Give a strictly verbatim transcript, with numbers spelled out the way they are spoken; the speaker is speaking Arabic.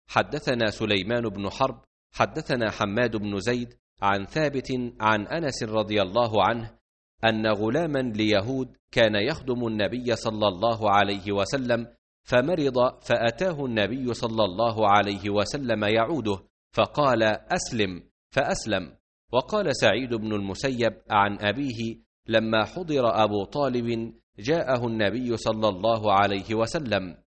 حدثنا سليمان بن حرب حدثنا حماد بن زيد عن ثابت عن أنس رضي الله عنه أن غلاما ليهود كان يخدم النبي صلى الله عليه وسلم فمرض، فأتاه النبي صلى الله عليه وسلم يعوده فقال: أسلم، فأسلم. وقال سعيد بن المسيب عن أبيه: لما حضر أبو طالب جاءه النبي صلى الله عليه وسلم